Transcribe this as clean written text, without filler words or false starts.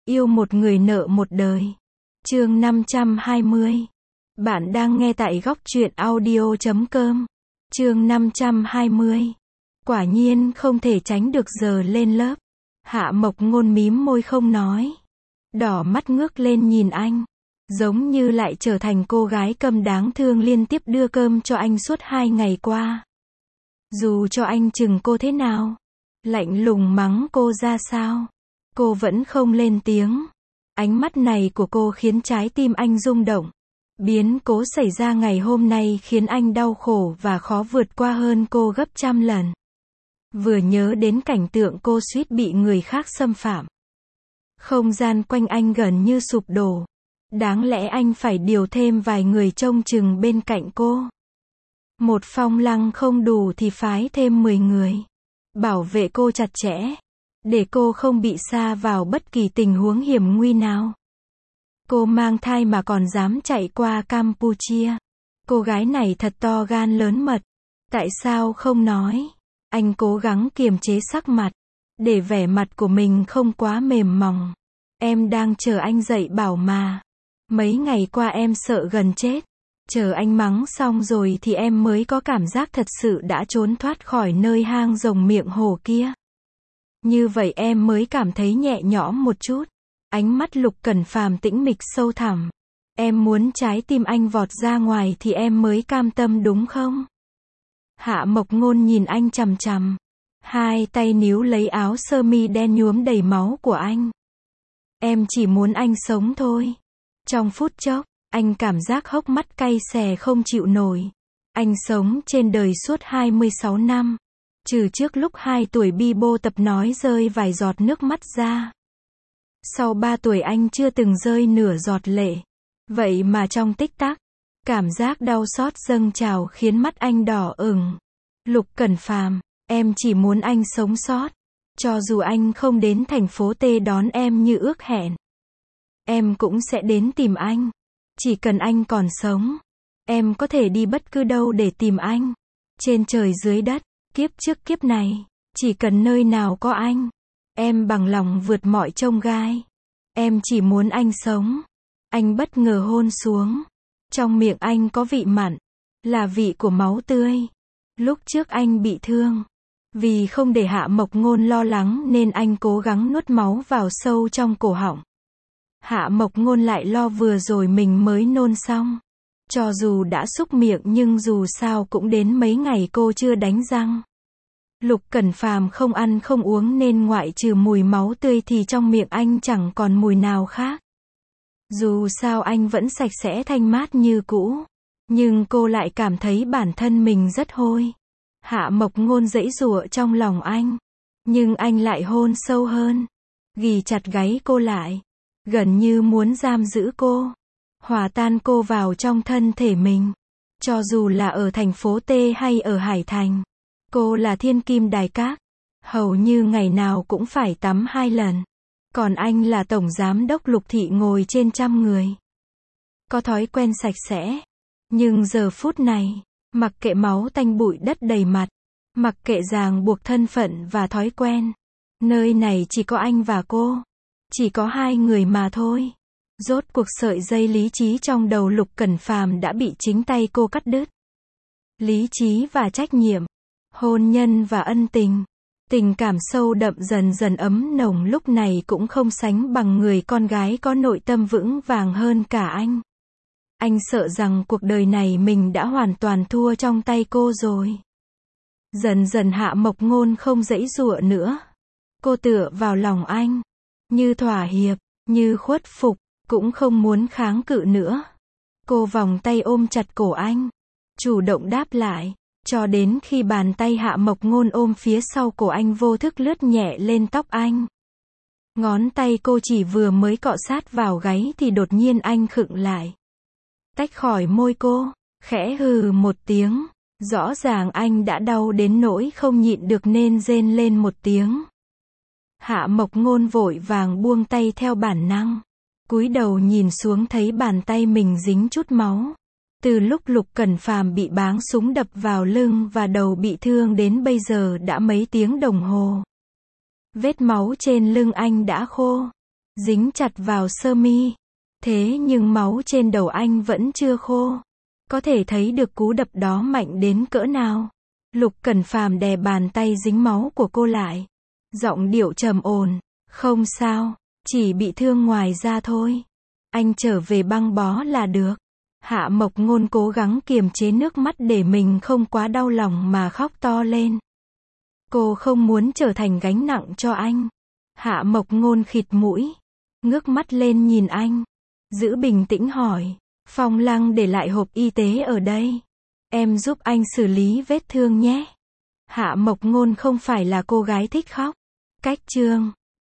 Yêu một người nợ một đời. Chương 520. Bạn đang nghe tại góc truyện audio.com. Chương 520. Quả nhiên không thể tránh được giờ lên lớp. Hạ Mộc Ngôn mím môi không nói. Đỏ mắt ngước lên nhìn anh. Giống như lại trở thành cô gái câm đáng thương liên tiếp đưa cơm cho anh suốt 2 ngày qua. Dù cho anh chừng cô thế nào, lạnh lùng mắng cô ra sao, cô vẫn không lên tiếng. Ánh mắt này của cô khiến trái tim anh rung động. Biến cố xảy ra ngày hôm nay khiến anh đau khổ và khó vượt qua hơn cô gấp trăm lần. Vừa nhớ đến cảnh tượng cô suýt bị người khác xâm phạm. Không gian quanh anh gần như sụp đổ. Đáng lẽ anh phải điều thêm vài người trông chừng bên cạnh cô. Một Phong Lăng không đủ thì phái thêm 10 người. Bảo vệ cô chặt chẽ. Để cô không bị sa vào bất kỳ tình huống hiểm nguy nào. Cô mang thai mà còn dám chạy qua Campuchia. Cô gái này thật to gan lớn mật. Tại sao không nói? Anh cố gắng kiềm chế sắc mặt. Để vẻ mặt của mình không quá mềm mỏng. Em đang chờ anh dạy bảo mà. Mấy ngày qua em sợ gần chết. Chờ anh mắng xong rồi thì em mới có cảm giác thật sự đã trốn thoát khỏi nơi hang rồng miệng hổ kia. Như vậy em mới cảm thấy nhẹ nhõm một chút. Ánh mắt Lục Cẩn Phàm tĩnh mịch sâu thẳm. Em muốn trái tim anh vọt ra ngoài thì em mới cam tâm đúng không? Hạ Mộc Ngôn nhìn anh chằm chằm. Hai tay níu lấy áo sơ mi đen nhuốm đầy máu của anh. Em chỉ muốn anh sống thôi. Trong phút chốc, anh cảm giác hốc mắt cay xè không chịu nổi. Anh sống trên đời suốt 26 năm. Trừ trước lúc 2 tuổi bi bô tập nói rơi vài giọt nước mắt ra. Sau 3 tuổi anh chưa từng rơi nửa giọt lệ. Vậy mà trong tích tắc, cảm giác đau xót dâng trào khiến mắt anh đỏ ửng. Lục Cẩn Phàm, em chỉ muốn anh sống sót. Cho dù anh không đến thành phố T đón em như ước hẹn. Em cũng sẽ đến tìm anh. Chỉ cần anh còn sống. Em có thể đi bất cứ đâu để tìm anh. Trên trời dưới đất, kiếp trước kiếp này. Chỉ cần nơi nào có anh. Em bằng lòng vượt mọi chông gai. Em chỉ muốn anh sống. Anh bất ngờ hôn xuống. Trong miệng anh có vị mặn. Là vị của máu tươi. Lúc trước anh bị thương. Vì không để Hạ Mộc Ngôn lo lắng nên anh cố gắng nuốt máu vào sâu trong cổ họng. Hạ Mộc Ngôn lại lo vừa rồi mình mới nôn xong. Cho dù đã xúc miệng nhưng dù sao cũng đến mấy ngày cô chưa đánh răng. Lục Cẩn Phàm không ăn không uống nên ngoại trừ mùi máu tươi thì trong miệng anh chẳng còn mùi nào khác. Dù sao anh vẫn sạch sẽ thanh mát như cũ. Nhưng cô lại cảm thấy bản thân mình rất hôi. Hạ Mộc Ngôn giãy giụa trong lòng anh. Nhưng anh lại hôn sâu hơn. Ghì chặt gáy cô lại. Gần như muốn giam giữ cô. Hòa tan cô vào trong thân thể mình. Cho dù là ở thành phố T hay ở Hải Thành. Cô là thiên kim đài cát. Hầu như ngày nào cũng phải tắm 2 lần. Còn anh là tổng giám đốc Lục thị ngồi trên trăm người. Có thói quen sạch sẽ. Nhưng giờ phút này, mặc kệ máu tanh bụi đất đầy mặt. Mặc kệ ràng buộc thân phận và thói quen. Nơi này chỉ có anh và cô. Chỉ có 2 người mà thôi. Rốt cuộc sợi dây lý trí trong đầu Lục Cẩn Phàm đã bị chính tay cô cắt đứt. Lý trí và trách nhiệm. Hôn nhân và ân tình. Tình cảm sâu đậm dần dần ấm nồng lúc này cũng không sánh bằng người con gái có nội tâm vững vàng hơn cả anh. Anh sợ rằng cuộc đời này mình đã hoàn toàn thua trong tay cô rồi. Dần dần Hạ Mộc Ngôn không giãy giụa nữa. Cô tựa vào lòng anh. Như thỏa hiệp, như khuất phục, cũng không muốn kháng cự nữa. Cô vòng tay ôm chặt cổ anh. Chủ động đáp lại. Cho đến khi bàn tay Hạ Mộc Ngôn ôm phía sau cổ anh vô thức lướt nhẹ lên tóc anh. Ngón tay cô chỉ vừa mới cọ sát vào gáy thì đột nhiên anh khựng lại. Tách khỏi môi cô, khẽ hừ một tiếng. Rõ ràng anh đã đau đến nỗi không nhịn được nên rên lên một tiếng. Hạ Mộc Ngôn vội vàng buông tay theo bản năng. Cúi đầu nhìn xuống thấy bàn tay mình dính chút máu. Từ lúc Lục Cẩn Phàm bị báng súng đập vào lưng và đầu bị thương đến bây giờ đã mấy tiếng đồng hồ. Vết máu trên lưng anh đã khô. dính chặt vào sơ mi. Thế nhưng máu trên đầu anh vẫn chưa khô. Có thể thấy được cú đập đó mạnh đến cỡ nào. Lục Cẩn Phàm đè bàn tay dính máu của cô lại. Giọng điệu trầm ổn, không sao, chỉ bị thương ngoài da thôi. Anh trở về băng bó là được. Hạ Mộc Ngôn cố gắng kiềm chế nước mắt để mình không quá đau lòng mà khóc to lên. Cô không muốn trở thành gánh nặng cho anh. Hạ Mộc Ngôn khịt mũi, ngước mắt lên nhìn anh, giữ bình tĩnh hỏi, Phong Lăng để lại hộp y tế ở đây. Em giúp anh xử lý vết thương nhé. Hạ Mộc Ngôn không phải là cô gái thích khóc. Cách chương